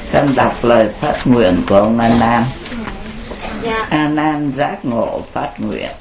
Con đọc lời phát nguyện của ông A Nan. Dạ. A Nan giác ngộ phát nguyện.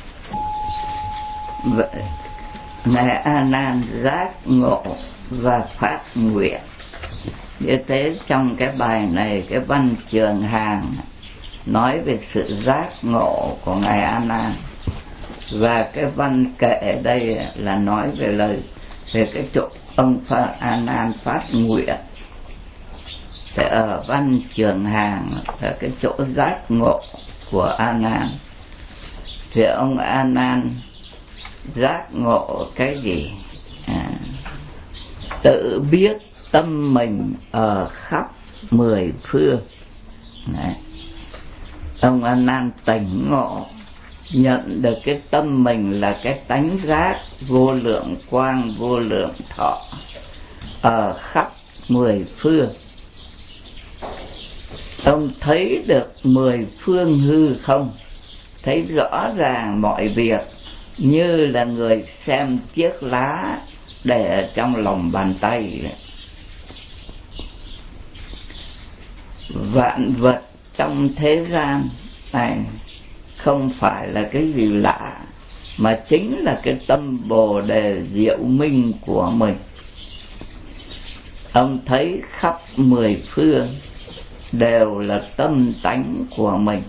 Vậy ngài A Nan giác ngộ và phát nguyện. Như thế trong cái bài này, cái văn Trường Hàng nói về sự giác ngộ của ngài A Nan, và cái văn kệ đây là nói về cái chỗ ông A Nan phát nguyện. Thì ở văn Trường Hàng là cái chỗ giác ngộ của A Nan. Thì ông A Nan giác ngộ cái gì? Tự biết tâm mình ở khắp mười phương. Đấy. Ông A Nan tỉnh ngộ, nhận được cái tâm mình là cái tánh giác vô lượng quang vô lượng thọ ở khắp mười phương. Ông thấy được mười phương hư không, thấy rõ ràng mọi việc như là người xem chiếc lá để ở trong lòng bàn tay. Vạn vật trong thế gian này không phải là cái gì lạ, mà chính là cái tâm Bồ Đề diệu minh của mình. Ông thấy khắp mười phương đều là tâm tánh của mình.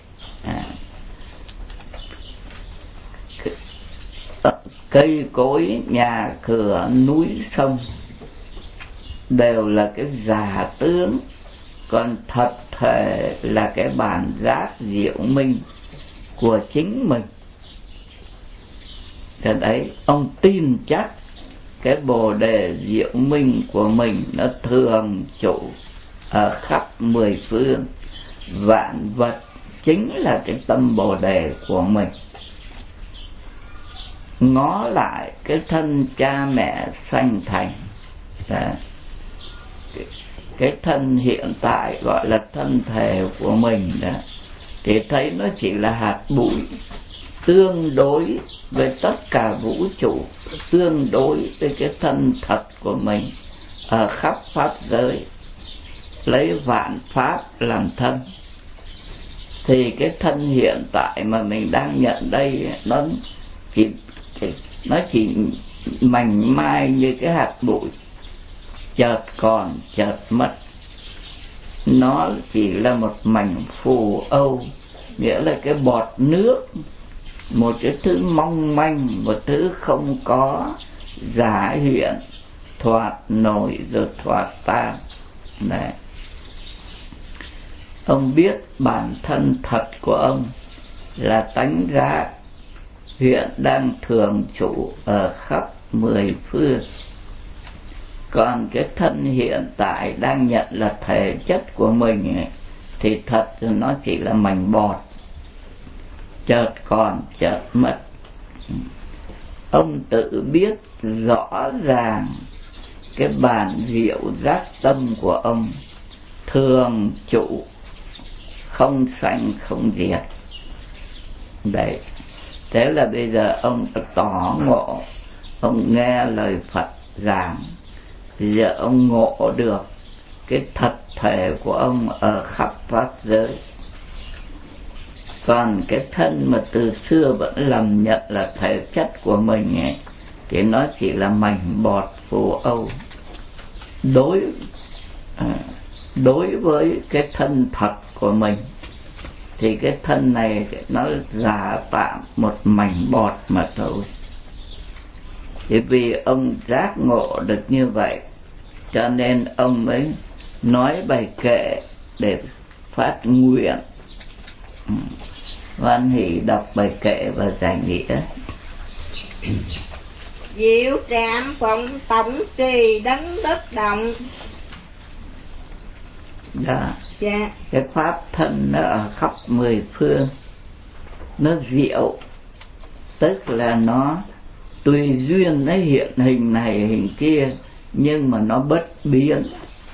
Cây cối, nhà cửa, núi sông đều là cái giả tướng, còn thật thể là cái bản giác diệu minh của chính mình. Thế đấy, ông tin chắc cái Bồ Đề diệu minh của mình nó thường trụ ở khắp mười phương, vạn vật chính là cái tâm Bồ Đề của mình. Ngó lại cái thân cha mẹ sanh thành, cái thân hiện tại gọi là thân thể của mình đó, thì thấy nó chỉ là hạt bụi tương đối với tất cả vũ trụ, tương đối với cái thân thật của mình ở khắp pháp giới, lấy vạn pháp làm thân. Thì cái thân hiện tại mà mình đang nhận đây nó chỉ mảnh mai như cái hạt bụi, chợt còn chợt mất. Nó chỉ là một mảnh phù âu, nghĩa là cái bọt nước, một cái thứ mong manh, một thứ không có, giả hiện, thoạt nổi rồi thoạt tan. Đấy. Ông biết bản thân thật của ông là tánh giác hiện đang thường trụ ở khắp mười phương. Còn cái thân hiện tại đang nhận là thể chất của mình ấy, thì thật nó chỉ là mảnh bọt, chợt còn chợt mất. Ông tự biết rõ ràng cái bản diệu giác tâm của ông thường trụ, không sanh không diệt. Đấy. Thế là bây giờ ông đã tỏ ngộ, ông nghe lời Phật giảng, thì giờ ông ngộ được cái thật thể của ông ở khắp pháp giới. Còn cái thân mà từ xưa vẫn lầm nhận là thể chất của mình ấy, thì nó chỉ là mảnh bọt phù âu. Đối với cái thân thật của mình thì cái thân này nó giả tạm một mảnh bọt mà thôi. Thì vì ông giác ngộ được như vậy, cho nên ông mới nói bài kệ để phát nguyện. Hoan hỷ đọc bài kệ và giải nghĩa. Diệu trạm phụng tổng trì đấng đất động. Đó. Dạ. Cái pháp thân nó ở khắp mười phương, nó diệu, tức là nó tùy duyên nó hiện hình này hình kia, nhưng mà nó bất biến,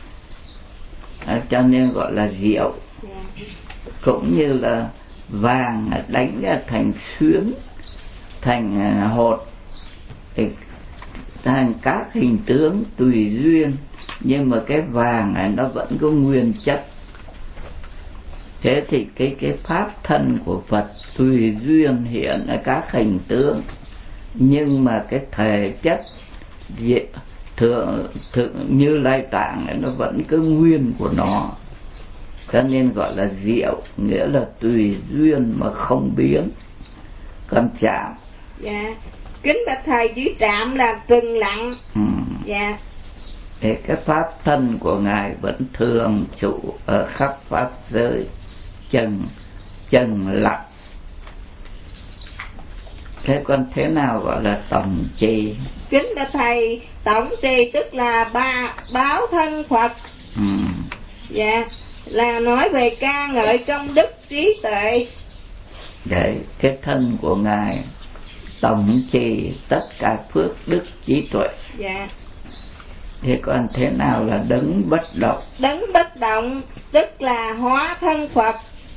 cho nên gọi là diệu. Cũng như là vàng đánh ra thành xuyến, thành hột, thành các hình tướng tùy duyên, nhưng mà cái vàng này nó vẫn có nguyên chất. Thế thì cái pháp thân của Phật tùy duyên hiện ở các hình tướng, nhưng mà cái thể chất thượng Như Lai Tạng này nó vẫn cứ nguyên của nó, cho nên gọi là diệu, nghĩa là tùy duyên mà không biến. Còn chạm, dạ, kính bạch thầy, chữ trạm là trừng lặng. Dạ. Thì cái pháp thân của ngài vẫn thường trụ ở khắp pháp giới, trần lặng. Thế còn thế nào gọi là tổng trì? Kính bạch thầy, tổng trì tức là báo thân Phật. Dạ, là nói về ca ngợi công đức trí tuệ. Đấy, cái thân của ngài tổng trì tất cả phước đức trí tuệ. Dạ. Thế còn thế nào là đấng bất động? Đấng bất động tức là hóa thân Phật.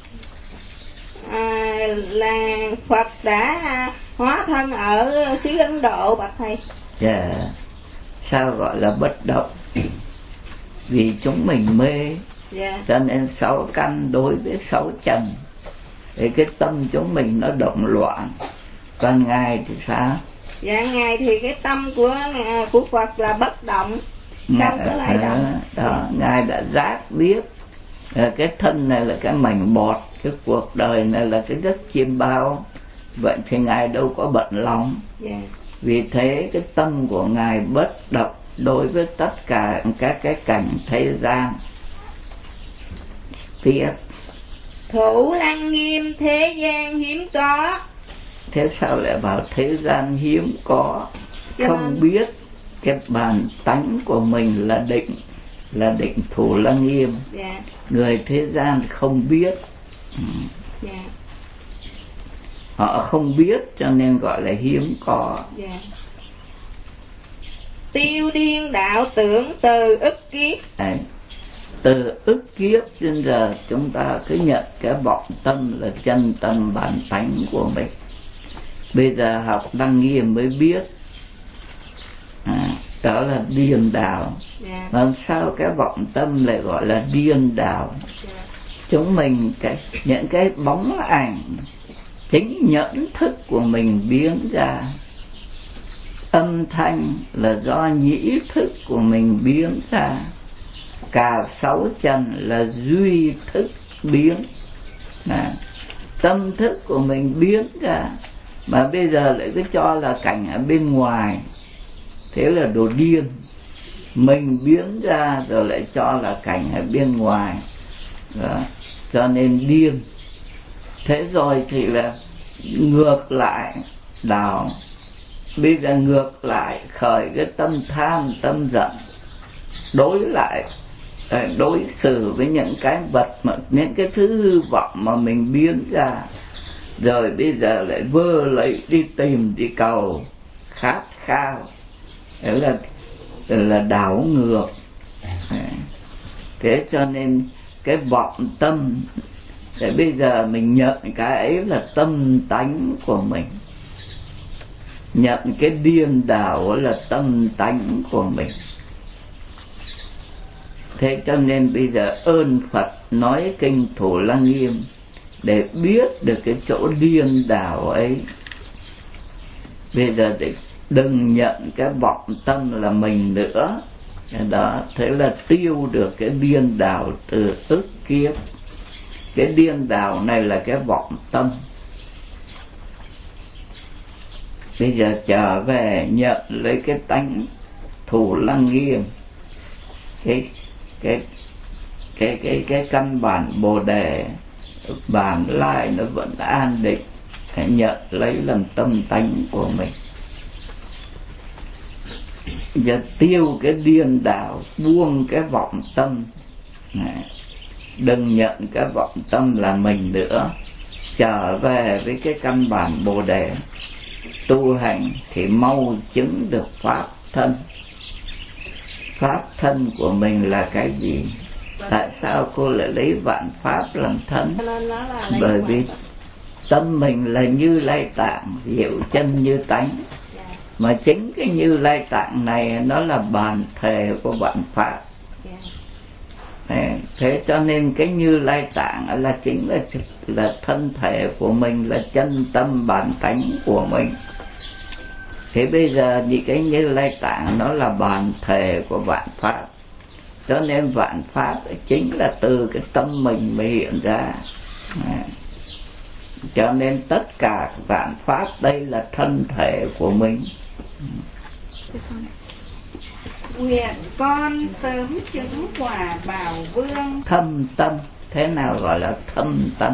Là Phật đã hóa thân ở xứ Ấn Độ bạch thầy. Dạ. Sao gọi là bất động? Vì chúng mình mê. Dạ. Cho nên 6 căn đối với 6 trần, thì cái tâm chúng mình nó động loạn. Còn ngài thì sao? Dạ, ngài thì cái tâm của Phật là bất động, không có lay động. Đó, ngài đã giác biết cái thân này là cái mảnh bọt, cái cuộc đời này là cái đất chiêm bao. Vậy thì ngài đâu có bận lòng. Yeah. Vì thế cái tâm của ngài bất động đối với tất cả các cái cảnh thế gian. Tiếp, thủ lăng nghiêm thế gian hiếm có. Thế sao lại bảo thế gian hiếm có? Không biết cái bản tánh của mình là định thủ lăng nghiêm. Yeah. Người thế gian không biết. Yeah. Họ không biết cho nên gọi là hiếm có. Yeah. Tiêu điên đạo tưởng từ ức kiếp. Từ ức kiếp đến giờ chúng ta cứ nhận cái vọng tâm là chân tâm bản tánh của mình. Bây giờ học Lăng Nghiêm mới biết đó là điên đạo. Yeah. Làm sao cái vọng tâm lại gọi là điên đạo? Yeah. Chúng mình những cái bóng ảnh chính nhẫn thức của mình biến ra. Âm thanh là do nhĩ thức của mình biến ra. Cả 6 trần là duy thức biến. Tâm thức của mình biến ra, mà bây giờ lại cứ cho là cảnh ở bên ngoài, thế là đồ điên. Mình biến ra rồi lại cho là cảnh ở bên ngoài. Đó. Cho nên điên. Thế rồi thì là ngược lại đạo. Bây giờ ngược lại khởi cái tâm tham, tâm giận, đối xử với những cái vật, những cái thứ hư vọng mà mình biến ra. Rồi bây giờ lại vơ lấy đi tìm, đi cầu, khát khao. Đấy là đảo ngược. Thế cho nên cái vọng tâm, để bây giờ mình nhận cái ấy là tâm tánh của mình. Nhận cái điên đảo là tâm tánh của mình. Thế cho nên bây giờ ơn Phật nói kinh Thủ Lăng Nghiêm để biết được cái chỗ điên đảo ấy. Bây giờ đừng nhận cái vọng tâm là mình nữa. Đó, thế là tiêu được cái điên đảo từ ức kiếp. Cái điên đảo này là cái vọng tâm. Bây giờ trở về nhận lấy cái tánh Thủ Lăng Nghiêm, cái căn bản Bồ Đề bản lai nó vẫn an định, hãy nhận lấy làm tâm tánh của mình. Giờ tiêu cái điên đảo, buông cái vọng tâm. Đừng nhận cái vọng tâm là mình nữa. Trở về với cái căn bản Bồ Đề, tu hành thì mau chứng được pháp thân. Pháp thân của mình là cái gì? Tại sao cô lại lấy vạn pháp làm thân? Bởi vì tâm mình là Như Lai Tạng, diệu chân như tánh. Mà chính cái Như Lai Tạng này nó là bản thể của vạn pháp. Thế cho nên cái Như Lai Tạng là chính là thân thể của mình, là chân tâm bản tánh của mình. Thế bây giờ thì cái Như Lai Tạng nó là bản thể của vạn pháp, cho nên vạn pháp chính là từ cái tâm mình mới hiện ra. Cho nên tất cả vạn pháp đây là thân thể của mình. Nguyện con sớm chứng quả Bảo Vương. Thâm tâm, thế nào gọi là thâm tâm?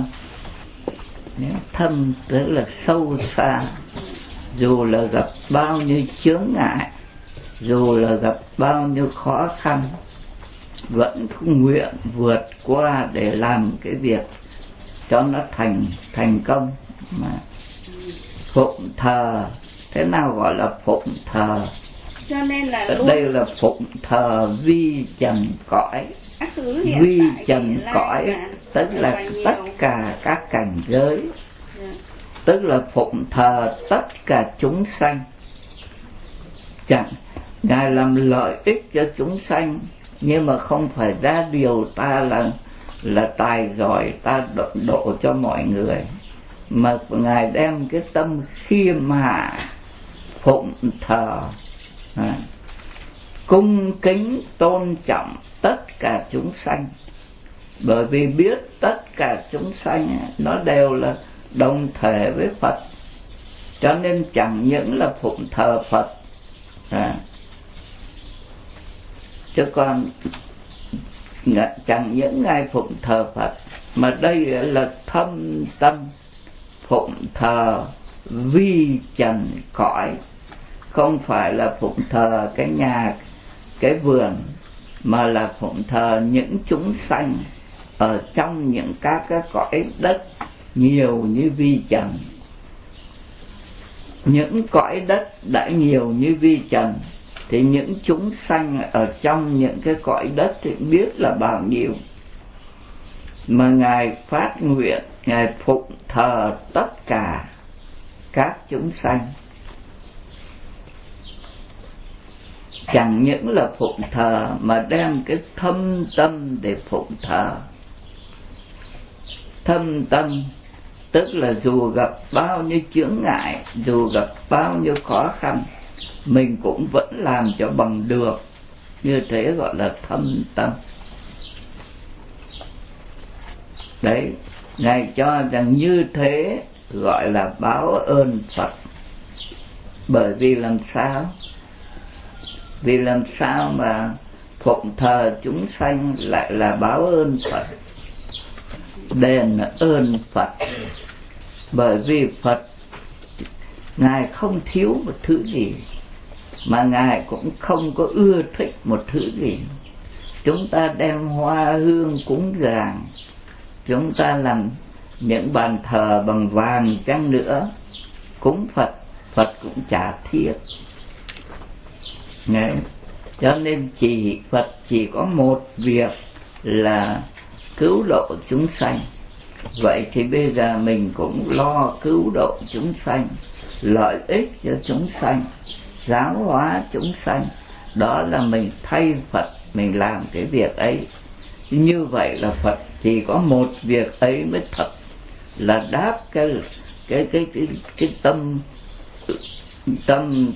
Thâm tức là sâu xa, dù là gặp bao nhiêu chướng ngại, dù là gặp bao nhiêu khó khăn, vẫn nguyện vượt qua để làm cái việc cho nó thành công. Mà phụng thờ, thế nào gọi là phụng thờ? Cho nên là ở đây là phụng thờ vi trần cõi. Vi trần cõi tức là tất cả các cảnh giới, tức là phụng thờ tất cả chúng sanh. Chẳng Ngài làm lợi ích cho chúng sanh, nhưng mà không phải ra điều ta là tài giỏi, ta độ cho mọi người, mà Ngài đem cái tâm khiêm hạ phụng thờ, cung kính tôn trọng tất cả chúng sanh. Bởi vì biết tất cả chúng sanh nó đều là đồng thể với Phật, cho nên chẳng những là phụng thờ Phật, chứ còn chẳng những Ngài phụng thờ Phật, mà đây là thâm tâm phụng thờ vi trần cõi. Không phải là phụng thờ cái nhà, cái vườn, mà là phụng thờ những chúng sanh ở trong những các cái cõi đất nhiều như vi trần. Những cõi đất đã nhiều như vi trần, thì những chúng sanh ở trong những cái cõi đất thì biết là bao nhiêu. Mà Ngài phát nguyện, Ngài phụng thờ tất cả các chúng sanh. Chẳng những là phụng thờ mà đem cái thâm tâm để phụng thờ. Thâm tâm tức là dù gặp bao nhiêu chướng ngại, dù gặp bao nhiêu khó khăn, mình cũng vẫn làm cho bằng được. Như thế gọi là thâm tâm. Đấy, Ngài cho rằng như thế gọi là báo ơn Phật. Bởi vì làm sao? Vì làm sao mà phụng thờ chúng sanh lại là báo ơn Phật, đền ơn Phật? Bởi vì Phật Ngài không thiếu một thứ gì, mà Ngài cũng không có ưa thích một thứ gì. Chúng ta đem hoa hương cúng dường, chúng ta làm những bàn thờ bằng vàng chăng nữa, cúng Phật, Phật cũng chả thiết. Đấy. Cho nên Phật chỉ có một việc là cứu độ chúng sanh. Vậy thì bây giờ mình cũng lo cứu độ chúng sanh, lợi ích cho chúng sanh, giáo hóa chúng sanh. Đó là mình thay Phật, mình làm cái việc ấy. Như vậy là Phật chỉ có một việc ấy mới thật là đáp cái tâm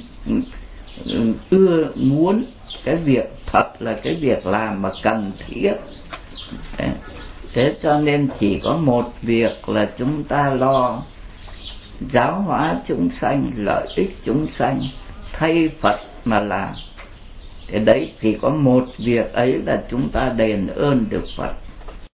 ưa muốn. Cái việc thật là cái việc làm mà cần thiết. Thế cho nên chỉ có một việc là chúng ta lo giáo hóa chúng sanh, lợi ích chúng sanh, thay Phật mà làm. Thế đấy, chỉ có một việc ấy là chúng ta đền ơn được Phật.